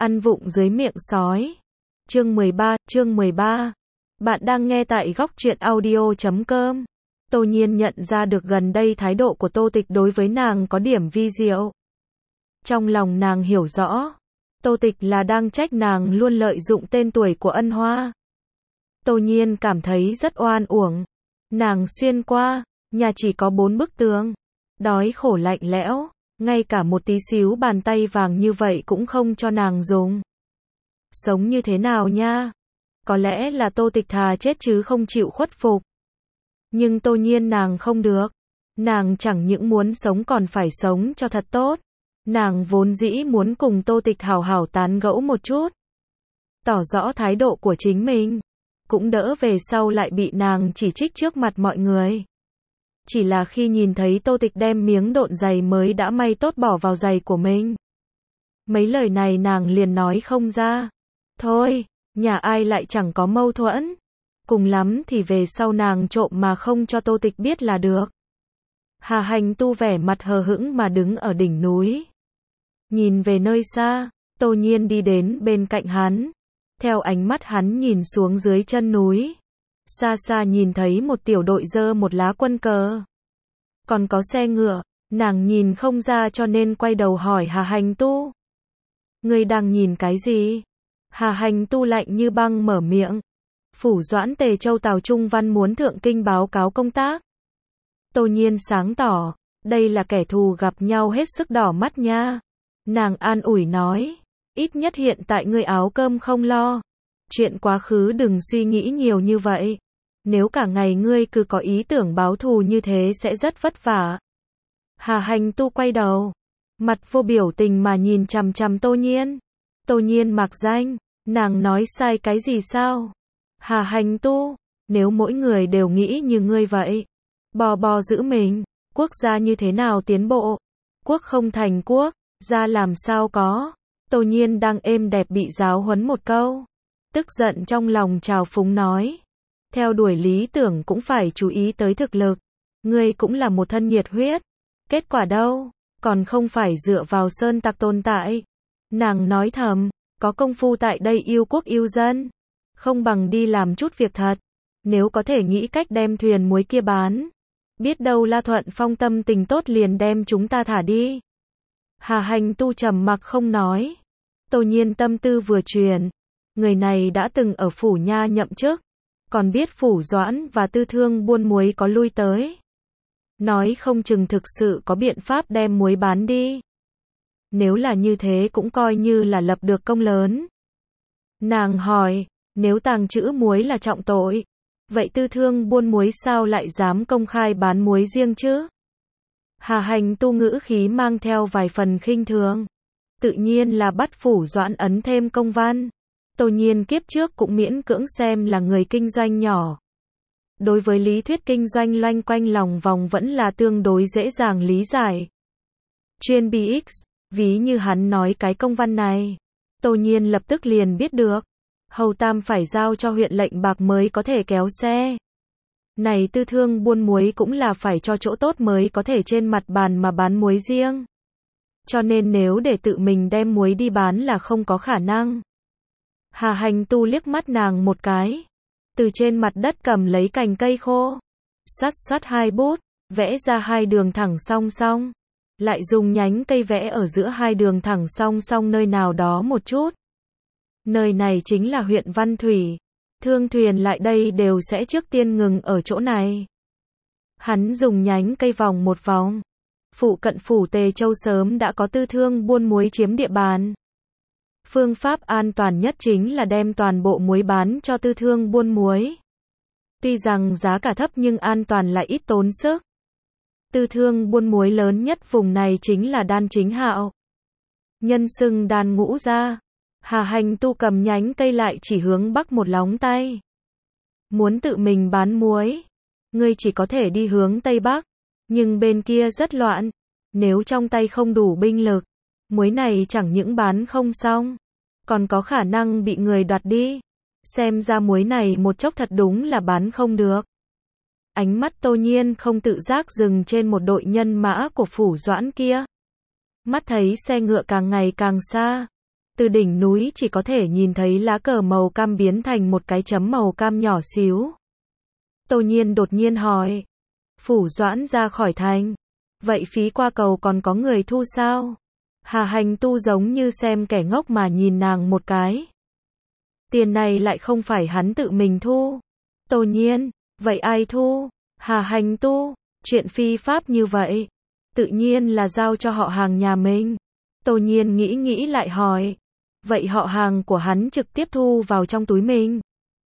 Ăn vụng dưới miệng sói. Chương 13. Bạn đang nghe tại góc truyện audio.com. Tô Nhiên nhận ra được gần đây thái độ của Tô Tịch đối với nàng có điểm vi diệu. Trong lòng nàng hiểu rõ, Tô Tịch là đang trách nàng luôn lợi dụng tên tuổi của Ân Hoa. Tô Nhiên cảm thấy rất oan uổng. Nàng xuyên qua, nhà chỉ có 4 bức tường. Đói khổ lạnh lẽo, ngay cả một tí xíu bàn tay vàng như vậy cũng không cho nàng dùng. Sống như thế nào nha? Có lẽ là Tô Tịch thà chết chứ không chịu khuất phục. Nhưng Tô Nhiên nàng không được. Nàng chẳng những muốn sống còn phải sống cho thật tốt. Nàng vốn dĩ muốn cùng Tô Tịch hào hào tán gẫu một chút. Tỏ rõ thái độ của chính mình. Cũng đỡ về sau lại bị nàng chỉ trích trước mặt mọi người. Chỉ là khi nhìn thấy Tô Tịch đem miếng độn giày mới đã may tốt bỏ vào giày của mình. Mấy lời này nàng liền nói không ra. Thôi, nhà ai lại chẳng có mâu thuẫn. Cùng lắm thì về sau nàng trộm mà không cho Tô Tịch biết là được. Hà Hành Tu vẻ mặt hờ hững mà đứng ở đỉnh núi. Nhìn về nơi xa, Tô Nhiên đi đến bên cạnh hắn. Theo ánh mắt hắn nhìn xuống dưới chân núi. Xa xa nhìn thấy một tiểu đội giơ một lá quân cờ. Còn có xe ngựa, nàng nhìn không ra cho nên quay đầu hỏi Hà Hành Tu. Ngươi đang nhìn cái gì? Hà Hành Tu lạnh như băng mở miệng. Phủ Doãn Tề Châu Tào Trung Văn muốn thượng kinh báo cáo công tác. Tô Nhiên sáng tỏ, đây là kẻ thù gặp nhau hết sức đỏ mắt nha. Nàng an ủi nói, ít nhất hiện tại ngươi áo cơm không lo. Chuyện quá khứ đừng suy nghĩ nhiều như vậy. Nếu cả ngày ngươi cứ có ý tưởng báo thù như thế sẽ rất vất vả. Hà Hành Tu quay đầu, mặt vô biểu tình mà nhìn chằm chằm Tô Nhiên. Tô Nhiên mặc danh, nàng nói sai cái gì sao? Hà Hành Tu, nếu mỗi người đều nghĩ như ngươi vậy, bò giữ mình, quốc gia như thế nào tiến bộ? Quốc không thành quốc, gia làm sao có? Tô Nhiên đang êm đẹp bị giáo huấn một câu. Tức giận trong lòng trào phúng nói. Theo đuổi lý tưởng cũng phải chú ý tới thực lực. Ngươi cũng là một thân nhiệt huyết. Kết quả đâu? Còn không phải dựa vào sơn tặc tồn tại. Nàng nói thầm, có công phu tại đây yêu quốc yêu dân. Không bằng đi làm chút việc thật. Nếu có thể nghĩ cách đem thuyền muối kia bán. Biết đâu La Thuận Phong tâm tình tốt liền đem chúng ta thả đi. Hà Hành Tu trầm mặc không nói. Tô Nhiên tâm tư vừa chuyển. Người này đã từng ở phủ nha nhậm chức. Còn biết phủ Doãn và Tư Thương buôn muối có lui tới. Nói không chừng thực sự có biện pháp đem muối bán đi. Nếu là như thế cũng coi như là lập được công lớn. Nàng hỏi, nếu tàng trữ muối là trọng tội, vậy Tư Thương buôn muối sao lại dám công khai bán muối riêng chứ? Hà Hành Tu ngữ khí mang theo vài phần khinh thường. Tự nhiên là bắt phủ Doãn ấn thêm công văn. Tô Nhiên kiếp trước cũng miễn cưỡng xem là người kinh doanh nhỏ. Đối với lý thuyết kinh doanh loanh quanh lòng vòng vẫn là tương đối dễ dàng lý giải. Chuyên BX, ví như hắn nói cái công văn này. Tô Nhiên lập tức liền biết được. Hầu Tam phải giao cho huyện lệnh bạc mới có thể kéo xe. Này Tư Thương buôn muối cũng là phải cho chỗ tốt mới có thể trên mặt bàn mà bán muối riêng. Cho nên nếu để tự mình đem muối đi bán là không có khả năng. Hà Hành Tu liếc mắt nàng một cái. Từ trên mặt đất cầm lấy cành cây khô. Xoát hai bút, vẽ ra hai đường thẳng song song. Lại dùng nhánh cây vẽ ở giữa hai đường thẳng song song nơi nào đó một chút. Nơi này chính là huyện Văn Thủy. Thương thuyền lại đây đều sẽ trước tiên ngừng ở chỗ này. Hắn dùng nhánh cây vòng một vòng. Phụ cận phủ Tề Châu sớm đã có Tư Thương buôn muối chiếm địa bàn. Phương pháp an toàn nhất chính là đem toàn bộ muối bán cho Tư Thương buôn muối. Tuy rằng giá cả thấp nhưng an toàn lại ít tốn sức. Tư Thương buôn muối lớn nhất vùng này chính là Đan Chính Hạo. Nhân xưng Đan Ngũ gia. Hà Hành Tu cầm nhánh cây lại chỉ hướng bắc một lóng tay. Muốn tự mình bán muối, ngươi chỉ có thể đi hướng tây bắc, nhưng bên kia rất loạn. Nếu trong tay không đủ binh lực, muối này chẳng những bán không xong, còn có khả năng bị người đoạt đi. Xem ra muối này một chốc thật đúng là bán không được. Ánh mắt Tô Nhiên không tự giác dừng trên một đội nhân mã của phủ Doãn kia. Mắt thấy xe ngựa càng ngày càng xa. Từ đỉnh núi chỉ có thể nhìn thấy lá cờ màu cam biến thành một cái chấm màu cam nhỏ xíu. Tô Nhiên đột nhiên hỏi. Phủ Doãn ra khỏi thành. Vậy phí qua cầu còn có người thu sao? Hà Hành Tu giống như xem kẻ ngốc mà nhìn nàng một cái. Tiền này lại không phải hắn tự mình thu. Tô Nhiên, vậy ai thu? Hà Hành Tu, chuyện phi pháp như vậy, tự nhiên là giao cho họ hàng nhà mình. Tô Nhiên nghĩ lại hỏi. Vậy họ hàng của hắn trực tiếp thu vào trong túi mình?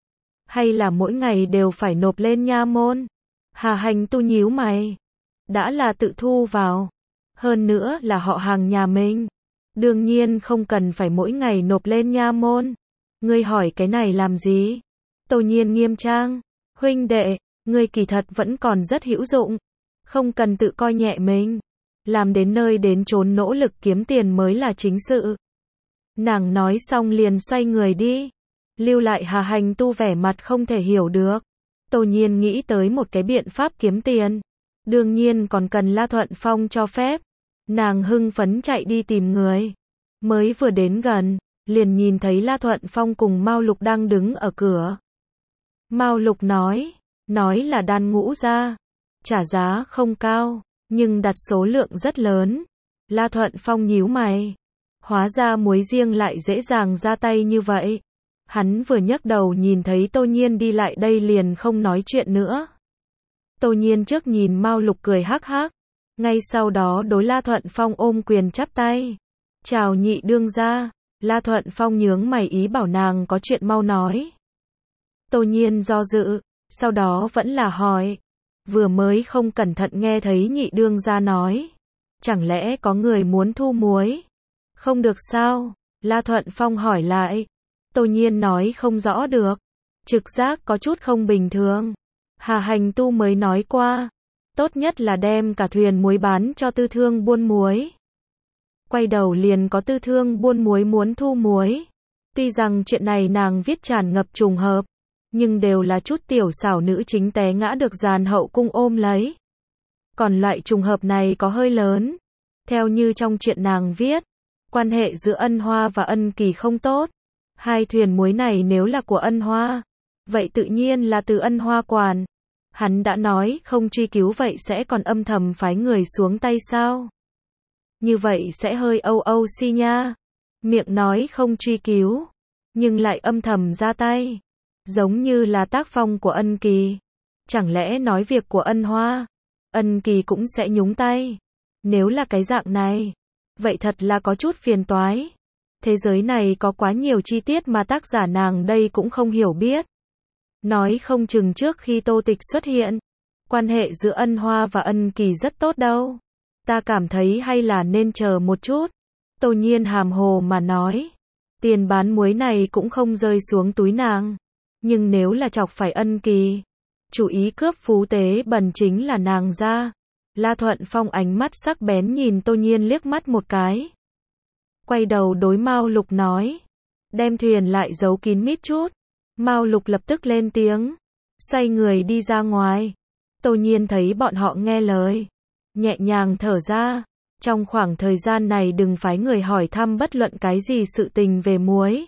Hay là mỗi ngày đều phải nộp lên nha môn? Hà Hành Tu nhíu mày. Đã là tự thu vào. Hơn nữa là họ hàng nhà mình. Đương nhiên không cần phải mỗi ngày nộp lên nha môn. Ngươi hỏi cái này làm gì? Tô Nhiên nghiêm trang. Huynh đệ, ngươi kỳ thật vẫn còn rất hữu dụng. Không cần tự coi nhẹ mình. Làm đến nơi đến chốn nỗ lực kiếm tiền mới là chính sự. Nàng nói xong liền xoay người đi. Lưu lại Hà Hành Tu vẻ mặt không thể hiểu được. Tô Nhiên nghĩ tới một cái biện pháp kiếm tiền. Đương nhiên còn cần La Thuận Phong cho phép. Nàng hưng phấn chạy đi tìm người. Mới vừa đến gần, liền nhìn thấy La Thuận Phong cùng Mao Lục đang đứng ở cửa. Mao Lục nói là đan ngũ ra. Trả giá không cao, nhưng đặt số lượng rất lớn. La Thuận Phong nhíu mày. Hóa ra muối riêng lại dễ dàng ra tay như vậy. Hắn vừa nhấc đầu nhìn thấy Tô Nhiên đi lại đây liền không nói chuyện nữa. Tô Nhiên trước nhìn Mao Lục cười hắc hắc. Ngay sau đó đối La Thuận Phong ôm quyền chắp tay. Chào nhị đương gia. La Thuận Phong nhướng mày ý bảo nàng có chuyện mau nói. Tô Nhiên do dự, sau đó vẫn là hỏi. Vừa mới không cẩn thận nghe thấy nhị đương gia nói. Chẳng lẽ có người muốn thu muối? Không được sao? La Thuận Phong hỏi lại. Tô Nhiên nói không rõ được. Trực giác có chút không bình thường. Hà Hành Tu mới nói qua. Tốt nhất là đem cả thuyền muối bán cho tư thương buôn muối. Quay đầu liền có tư thương buôn muối muốn thu muối. Tuy rằng chuyện này nàng viết tràn ngập trùng hợp, nhưng đều là chút tiểu xảo nữ chính té ngã được dàn hậu cung ôm lấy. Còn loại trùng hợp này có hơi lớn. Theo như trong chuyện nàng viết, quan hệ giữa Ân Hoa và Ân Kỳ không tốt. Hai thuyền muối này nếu là của Ân Hoa, vậy tự nhiên là từ Ân Hoa quản. Hắn đã nói không truy cứu vậy sẽ còn âm thầm phái người xuống tay sao? Như vậy sẽ hơi âu si nha. Miệng nói không truy cứu, nhưng lại âm thầm ra tay. Giống như là tác phong của Ân Kỳ. Chẳng lẽ nói việc của Ân Hoa, Ân Kỳ cũng sẽ nhúng tay? Nếu là cái dạng này, vậy thật là có chút phiền toái. Thế giới này có quá nhiều chi tiết mà tác giả nàng đây cũng không hiểu biết. Nói không chừng trước khi Tô Tịch xuất hiện, quan hệ giữa Ân Hoa và Ân Kỳ rất tốt đâu. Ta cảm thấy hay là nên chờ một chút. Tô Nhiên hàm hồ mà nói. Tiền bán muối này cũng không rơi xuống túi nàng. Nhưng nếu là chọc phải Ân Kỳ, chủ ý cướp phú tế bần chính là nàng ra. La Thuận Phong ánh mắt sắc bén nhìn Tô Nhiên liếc mắt một cái. Quay đầu đối Mao Lục nói. Đem thuyền lại giấu kín mít chút. Mao Lục lập tức lên tiếng. Xoay người đi ra ngoài. Tô Nhiên thấy bọn họ nghe lời. Nhẹ nhàng thở ra. Trong khoảng thời gian này đừng phái người hỏi thăm bất luận cái gì sự tình về muối.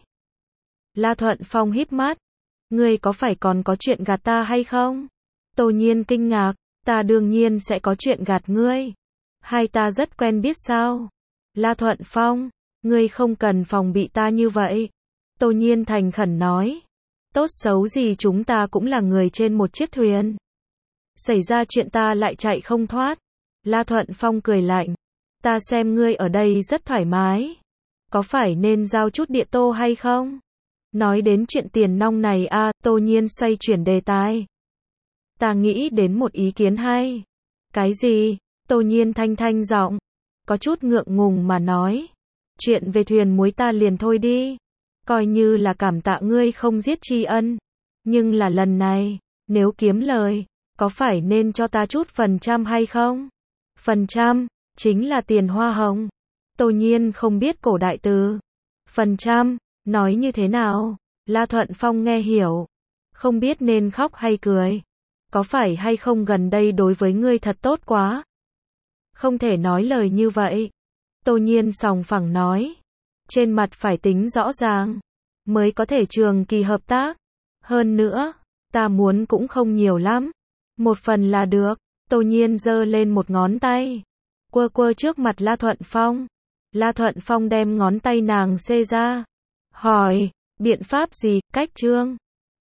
La Thuận Phong híp mắt. Ngươi có phải còn có chuyện gạt ta hay không? Tô Nhiên kinh ngạc. Ta đương nhiên sẽ có chuyện gạt ngươi. Hai ta rất quen biết sao? La Thuận Phong. Ngươi không cần phòng bị ta như vậy. Tô Nhiên thành khẩn nói. Tốt xấu gì chúng ta cũng là người trên một chiếc thuyền. Xảy ra chuyện ta lại chạy không thoát. La Thuận Phong cười lạnh. Ta xem ngươi ở đây rất thoải mái. Có phải nên giao chút địa tô hay không? Nói đến chuyện tiền nong này Tô Nhiên xoay chuyển đề tài. Ta nghĩ đến một ý kiến hay. Cái gì? Tô Nhiên thanh giọng. Có chút ngượng ngùng mà nói. Chuyện về thuyền muối ta liền thôi đi. Coi như là cảm tạ ngươi không giết tri ân. Nhưng là lần này, nếu kiếm lời, có phải nên cho ta chút phần trăm hay không? Phần trăm, chính là tiền hoa hồng. Tô Nhiên không biết cổ đại từ. Phần trăm, nói như thế nào? La Thuận Phong nghe hiểu. Không biết nên khóc hay cười. Có phải hay không gần đây đối với ngươi thật tốt quá? Không thể nói lời như vậy. Tô Nhiên sòng phẳng nói. trên mặt phải tính rõ ràng, mới có thể trường kỳ hợp tác. Hơn nữa, ta muốn cũng không nhiều lắm. Một phần là được. Tô Nhiên giơ lên một ngón tay, quơ quơ trước mặt La Thuận Phong. La Thuận Phong đem ngón tay nàng xê ra, hỏi, biện pháp gì, cách trương?